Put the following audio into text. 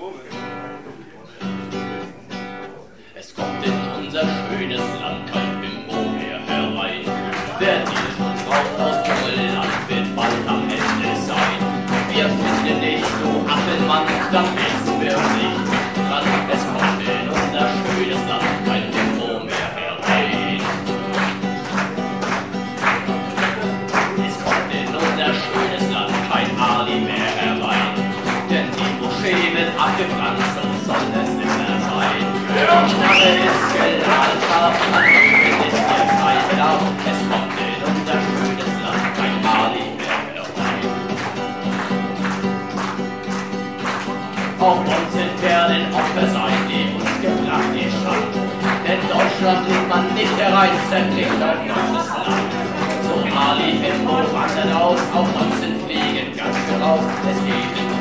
Es kommt in unser schönes Land kein Bimbo mehr herein. Wer dieses und braucht aus Dschungelland, wird bald am Ende sein. Wir finden nicht, du Affenmann, dann bist du wirklich dran. Es kommt in unser schönes Land kein Bimbo mehr herein. Es kommt in unser schönes Land kein Ali mehr herein. Denn die Moschee wird abgebrannt, so soll es immer sein. Knarre ist generalscharf, Anwendung ist der Freibedarf. Es kommt in unser schönes Land kein Ali mehr herein. Auf uns sind Perlen Opfer sein, die uns gebracht die Schand. Denn Deutschland kriegt man nicht herein, zerlegt auf deutsches Land. So Ali Bimbo wandert aus, auf uns sind Fliegen ganz voraus. Es geht